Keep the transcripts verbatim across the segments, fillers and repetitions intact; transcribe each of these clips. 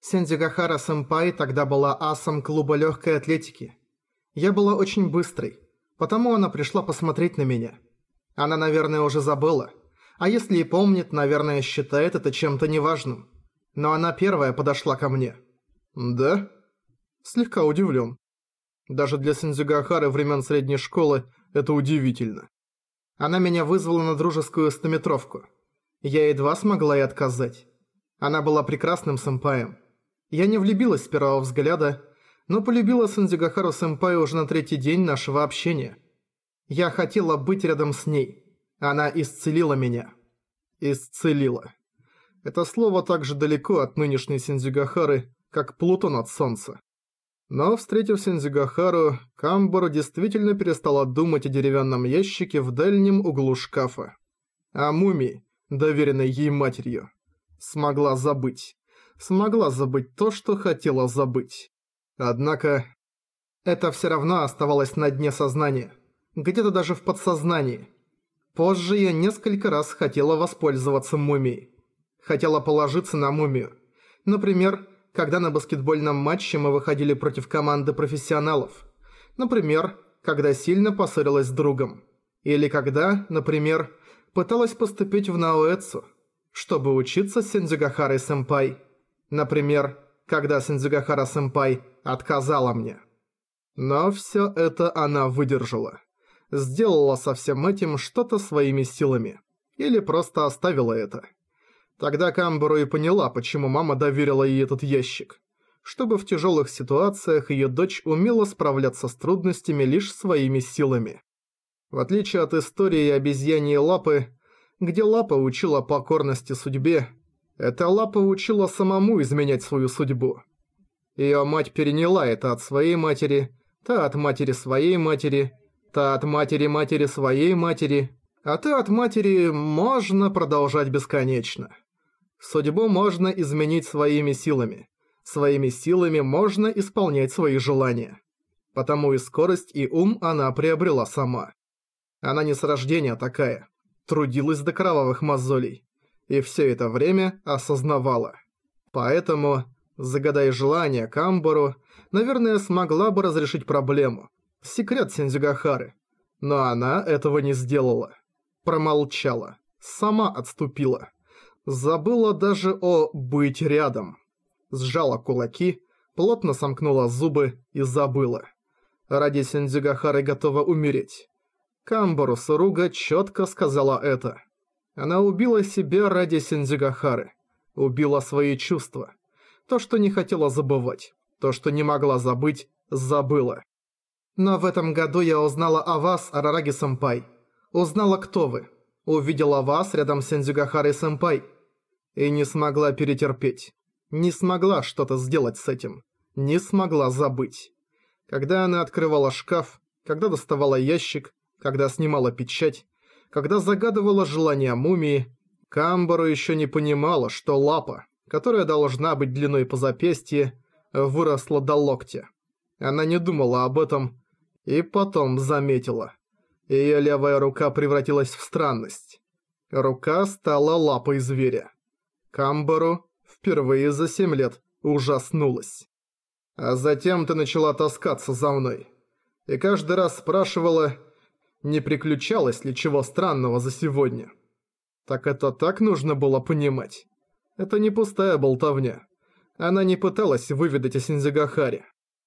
Синдзюгахара-сэмпай тогда была асом клуба легкой атлетики. Я была очень быстрой, потому она пришла посмотреть на меня. Она, наверное, уже забыла. А если и помнит, наверное, считает это чем-то неважным. Но она первая подошла ко мне. Да? Слегка удивлен. Даже для Синдзюгахары времен средней школы это удивительно. Она меня вызвала на дружескую стометровку. Я едва смогла ей отказать. Она была прекрасным сэмпаем. Я не влюбилась с первого взгляда, но полюбила Синдзюгахару-сэмпай уже на третий день нашего общения. Я хотела быть рядом с ней. Она исцелила меня. Исцелила. Это слово так же далеко от нынешней Синдзюгахары, как Плутон от Солнца. Но, встретив Синдзюгахару, Камбару действительно перестала думать о деревянном ящике в дальнем углу шкафа. О мумии, доверенной ей матерью. Смогла забыть. Смогла забыть то, что хотела забыть. Однако, это все равно оставалось на дне сознания. Где-то даже в подсознании. Позже я несколько раз хотела воспользоваться мумией. Хотела положиться на мумию. Например, когда на баскетбольном матче мы выходили против команды профессионалов. Например, когда сильно поссорилась с другом. Или когда, например, пыталась поступить в Наоэцу, чтобы учиться с Синдзюгахарой-сэмпай. Например, когда Синдзюгахара-сэмпай отказала мне. Но всё это она выдержала. Сделала со всем этим что-то своими силами. Или просто оставила это. Тогда Камбару и поняла, почему мама доверила ей этот ящик. Чтобы в тяжелых ситуациях ее дочь умела справляться с трудностями лишь своими силами. В отличие от истории обезьяньей лапы, где лапа учила покорности судьбе, эта лапа учила самому изменять свою судьбу. Её мать переняла это от своей матери, та от матери своей матери, та от матери матери своей матери, а та от матери можно продолжать бесконечно. Судьбу можно изменить своими силами. Своими силами можно исполнять свои желания. Потому и скорость, и ум она приобрела сама. Она не с рождения такая. Трудилась до кровавых мозолей. И все это время осознавала. Поэтому, загадай желание Камбару, наверное, смогла бы разрешить проблему. Секрет Синдзюгахары. Но она этого не сделала. Промолчала. Сама отступила. Забыла даже о «быть рядом». Сжала кулаки, плотно сомкнула зубы и забыла. Ради Синдзюгахары готова умереть. Камбару Суруга четко сказала это. Она убила себя ради Синдзюгахары. Убила свои чувства. То, что не хотела забывать. То, что не могла забыть, забыла. Но в этом году я узнала о вас, Арараги-сэмпай. Узнала, кто вы. Увидела вас рядом с Синдзюгахарой-сэмпай. И не смогла перетерпеть. Не смогла что-то сделать с этим. Не смогла забыть. Когда она открывала шкаф, когда доставала ящик, когда снимала печать, когда загадывала желание мумии, Камбару еще не понимала, что лапа, которая должна быть длиной по запястье, выросла до локтя. Она не думала об этом и потом заметила. Ее левая рука превратилась в странность. Рука стала лапой зверя. Камбару впервые за семь лет ужаснулась. А затем ты начала таскаться за мной. И каждый раз спрашивала, не приключалось ли чего странного за сегодня. Так это так нужно было понимать. Это не пустая болтовня. Она не пыталась выведать о Синдзюгахаре.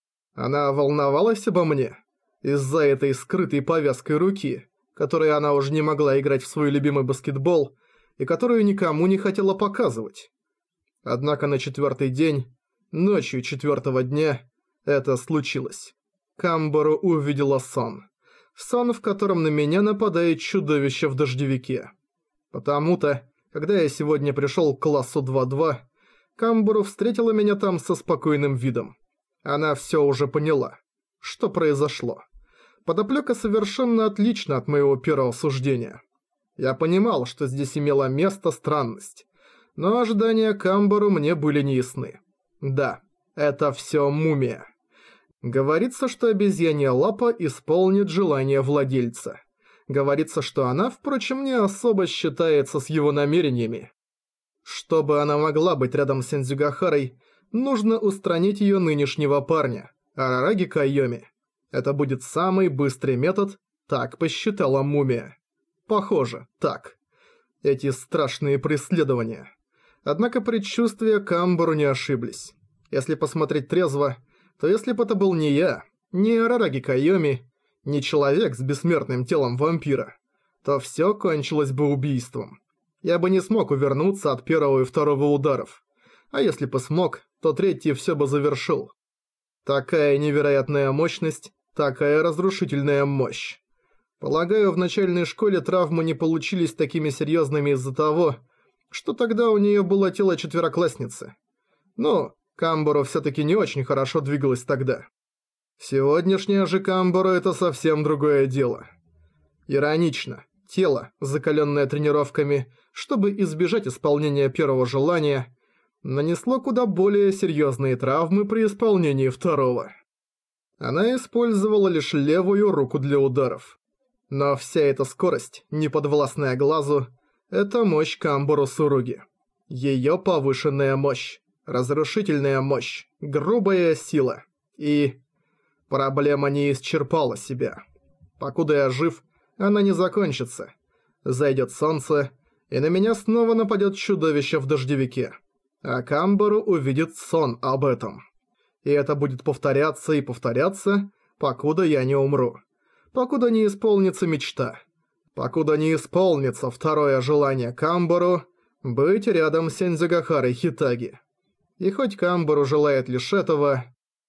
Она волновалась обо мне из-за этой скрытой повязкой руки, которой она уже не могла играть в свой любимый баскетбол и которую никому не хотела показывать. Однако на четвертый день, ночью четвертого дня, это случилось. Камбару увидела сон. Сон, в котором на меня нападает чудовище в дождевике. Потому-то, когда я сегодня пришел к классу два-два, Камбару встретила меня там со спокойным видом. Она все уже поняла, что произошло. Подоплека совершенно отлична от моего первого суждения. Я понимал, что здесь имела место странность, но ожидания Камбару мне были неясны. Да, это все мумия. Говорится, что обезьянья лапа исполнит желание владельца. Говорится, что она, впрочем, не особо считается с его намерениями. Чтобы она могла быть рядом с Синдзюгахарой, нужно устранить ее нынешнего парня, Арараги Кайоми. Это будет самый быстрый метод, так посчитала мумия. Похоже, так. Эти страшные преследования. Однако предчувствия Камбару не ошиблись. Если посмотреть трезво, то если бы это был не я, не Арараги Кайоми, не человек с бессмертным телом вампира, то всё кончилось бы убийством. Я бы не смог увернуться от первого и второго ударов. А если бы смог, то третий всё бы завершил. Такая невероятная мощность, такая разрушительная мощь. Полагаю, в начальной школе травмы не получились такими серьёзными из-за того, что тогда у неё было тело четвероклассницы. Но Камбару всё-таки не очень хорошо двигалась тогда. Сегодняшняя же Камбару – это совсем другое дело. Иронично. Тело, закалённое тренировками, чтобы избежать исполнения первого желания, нанесло куда более серьёзные травмы при исполнении второго. Она использовала лишь левую руку для ударов. Но вся эта скорость, неподвластная глазу, это мощь Камбару Суруги. Её повышенная мощь, разрушительная мощь, грубая сила. И проблема не исчерпала себя. Покуда я жив, она не закончится. Зайдет солнце, и на меня снова нападет чудовище в дождевике. А Камбару увидит сон об этом. И это будет повторяться и повторяться, покуда я не умру. Покуда не исполнится мечта. Покуда не исполнится второе желание Камбару быть рядом с Сензюгахарой Хитаги. И хоть Камбару желает лишь этого...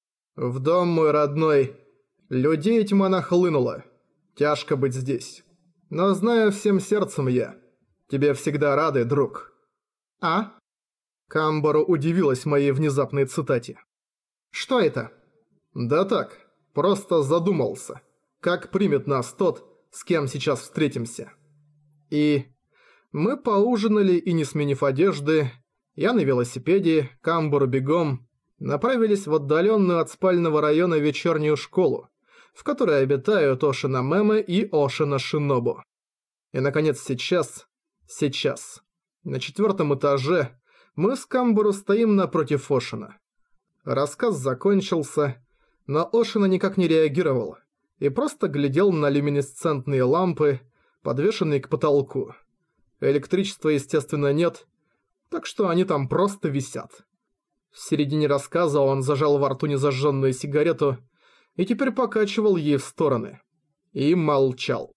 В дом мой родной. Людей тьма нахлынула. Тяжко быть здесь. Но знаю всем сердцем я. Тебе всегда рады, друг. А? Камбару удивилась моей внезапной цитате. Что это? Да так, просто задумался. Как примет нас тот, с кем сейчас встретимся? И... Мы поужинали и, не сменив одежды, я на велосипеде, Камбару бегом, направились в отдаленную от спального района вечернюю школу, в которой обитают Ошина Мэмэ и Ошина Шинобу. И, наконец, сейчас, сейчас, на четвертом этаже, мы с Камбару стоим напротив Ошина. Рассказ закончился, но Ошина никак не реагировал и просто глядел на люминесцентные лампы, подвешенные к потолку. Электричества, естественно, нет, так что они там просто висят. В середине рассказа он зажал во рту незажженную сигарету и теперь покачивал ей в стороны. И молчал.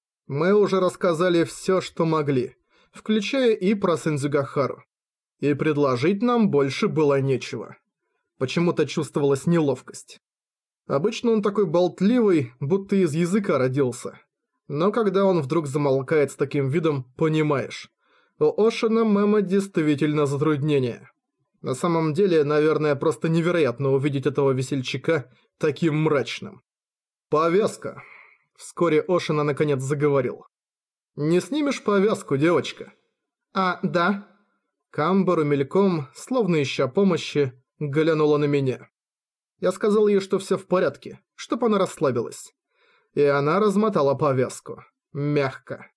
Мы уже рассказали все, что могли, включая и про Сензюгахару. И предложить нам больше было нечего. Почему-то чувствовалась неловкость. Обычно он такой болтливый, будто из языка родился. Но когда он вдруг замолкает с таким видом, понимаешь. У Ошина Мэмэ действительно затруднения. На самом деле, наверное, просто невероятно увидеть этого весельчака таким мрачным. «Повязка!» Вскоре Ошина наконец заговорил. «Не снимешь повязку, девочка?» «А, да». Камбару мельком, словно ища помощи, глянула на меня. Я сказал ей, что все в порядке, чтоб она расслабилась. И она размотала повязку. Мягко.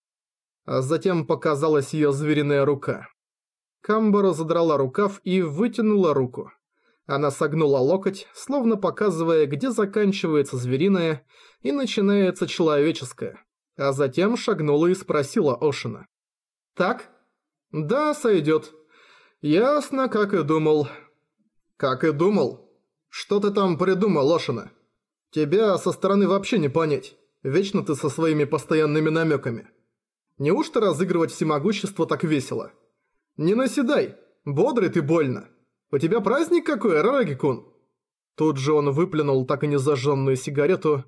А затем показалась ее звериная рука. Камбару задрала рукав и вытянула руку. Она согнула локоть, словно показывая, где заканчивается звериное и начинается человеческое. А затем шагнула и спросила Ошина. «Так?» «Да, сойдет. Ясно, как и думал». «Как и думал? Что ты там придумал, Ошина? Тебя со стороны вообще не понять. Вечно ты со своими постоянными намеками. Неужто разыгрывать всемогущество так весело? Не наседай, бодрый ты больно. У тебя праздник какой, Арараги-кун?» Тут же он выплюнул так и не зажженную сигарету,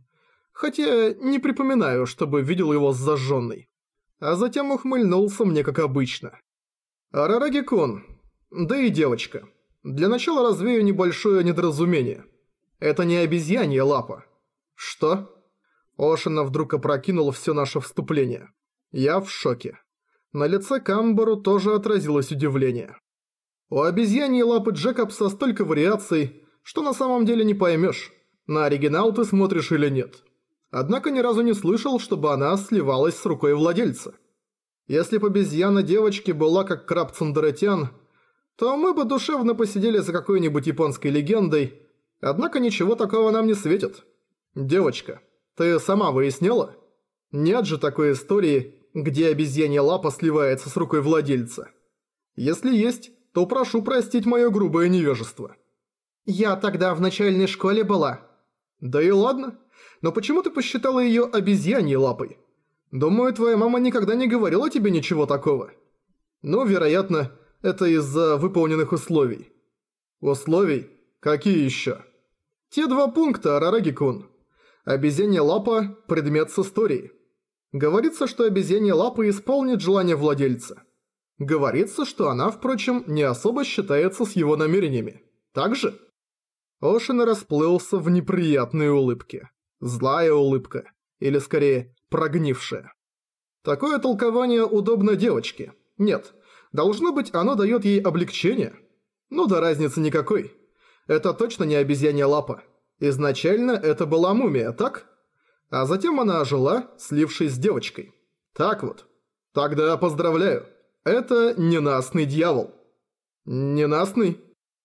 хотя не припоминаю, чтобы видел его с зажженной. А затем ухмыльнулся мне как обычно. «Арараги-кун, да и девочка, для начала развею небольшое недоразумение. Это не обезьянья лапа». «Что?» Ошина вдруг опрокинул все наше вступление. Я в шоке. На лице Камбару тоже отразилось удивление. У обезьяньей лапы Джекобса столько вариаций, что на самом деле не поймешь, на оригинал ты смотришь или нет. Однако ни разу не слышал, чтобы она сливалась с рукой владельца. Если бы обезьяна девочки была как краб Цундеретян, то мы бы душевно посидели за какой-нибудь японской легендой, однако ничего такого нам не светит. Девочка, ты сама выясняла? Нет же такой истории, где обезьянья лапа сливается с рукой владельца. Если есть, то прошу простить мое грубое невежество. Я тогда в начальной школе была. Да и ладно, но почему ты посчитала её обезьяньей лапой? Думаю, твоя мама никогда не говорила тебе ничего такого. Ну, вероятно, это из-за выполненных условий. Условий? Какие ещё? Те два пункта, Арараги-кун. Обезьянья лапа – предмет с историей. Говорится, что обезьянья лапа исполнит желание владельца. Говорится, что она, впрочем, не особо считается с его намерениями. Так же? Ошина расплылся в неприятной улыбке. Злая улыбка. Или скорее, прогнившая. Такое толкование удобно девочке. Нет, должно быть, оно дает ей облегчение. Ну да разницы никакой. Это точно не обезьянья лапа. Изначально это была мумия, так? А затем она ожила, слившись с девочкой. Так вот. Тогда поздравляю. Это ненастный дьявол. Ненастный?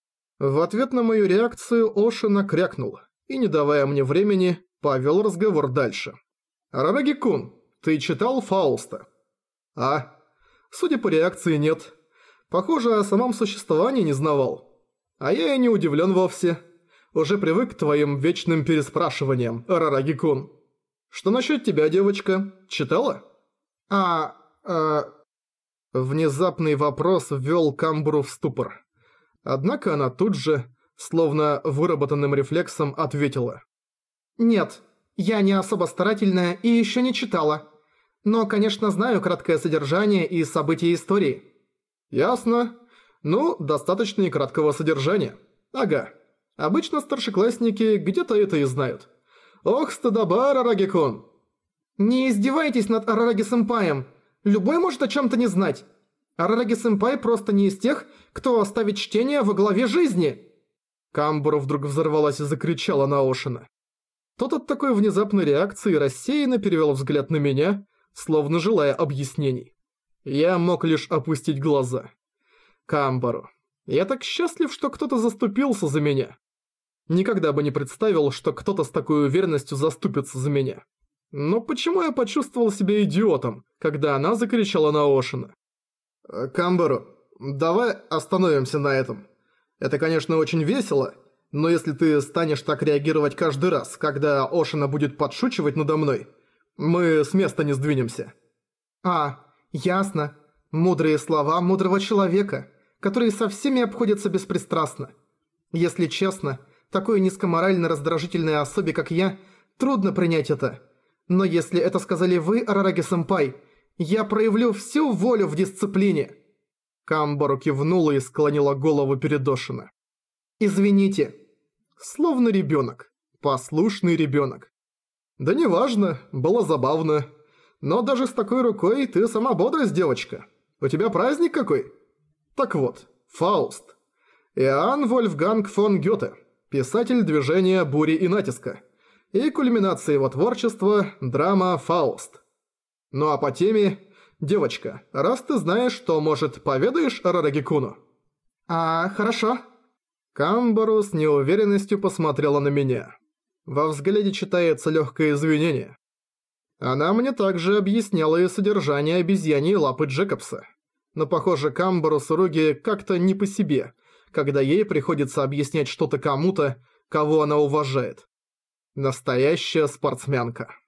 В ответ на мою реакцию Ошина крякнул и, не давая мне времени, повел разговор дальше. «Арараги-кун, ты читал Фауста?» «А? Судя по реакции, нет. Похоже, о самом существовании не знавал. А я и не удивлен вовсе. Уже привык к твоим вечным переспрашиваниям, Арараги-кун. Что насчет тебя, девочка? Читала?» «А... а...» Внезапный вопрос ввел Камбуру в ступор. Однако она тут же, словно выработанным рефлексом, ответила. «Нет, я не особо старательная и еще не читала. Но, конечно, знаю краткое содержание и события истории». «Ясно. Ну, достаточно и краткого содержания. Ага. Обычно старшеклассники где-то это и знают. Ох, стыдоба, Арараги-кун!» «Не издевайтесь над Арараги-сэмпаем. Любой может о чем-то не знать. Арараги-сэмпай просто не из тех, кто оставит чтение во главе жизни!» Камбура вдруг взорвалась и закричала на Ошина. Тот от такой внезапной реакции рассеянно перевел взгляд на меня, словно желая объяснений. Я мог лишь опустить глаза. Камбуру, я так счастлив, что кто-то заступился за меня. Никогда бы не представил, что кто-то с такой уверенностью заступится за меня. Но почему я почувствовал себя идиотом, когда она закричала на Ошина? «Камбуру, давай остановимся на этом. Это, конечно, очень весело, но если ты станешь так реагировать каждый раз, когда Ошина будет подшучивать надо мной, мы с места не сдвинемся». «А, ясно. Мудрые слова мудрого человека, который со всеми обходится беспристрастно. Если честно, такой низкоморально раздражительной особе, как я, трудно принять это. Но если это сказали вы, Арараги-сэмпай, я проявлю всю волю в дисциплине». Камбуру кивнула и склонила голову перед Ошина. «Извините». Словно ребенок. Послушный ребенок. «Да неважно, было забавно. Но даже с такой рукой ты сама бодрость, девочка. У тебя праздник какой?» Так вот, Фауст. Иоанн Вольфганг фон Гёте, писатель движения «Бури и натиска». И кульминация его творчества – драма «Фауст». Ну а по теме, девочка, раз ты знаешь, что, может, поведаешь Арараги-куну? «А, хорошо». Камбуру с неуверенностью посмотрела на меня. Во взгляде читается легкое извинение. Она мне также объясняла и содержание обезьяньей лапы Джекобса. Но, похоже, Камбуру Суруги как-то не по себе, когда ей приходится объяснять что-то кому-то, кого она уважает. Настоящая спортсменка.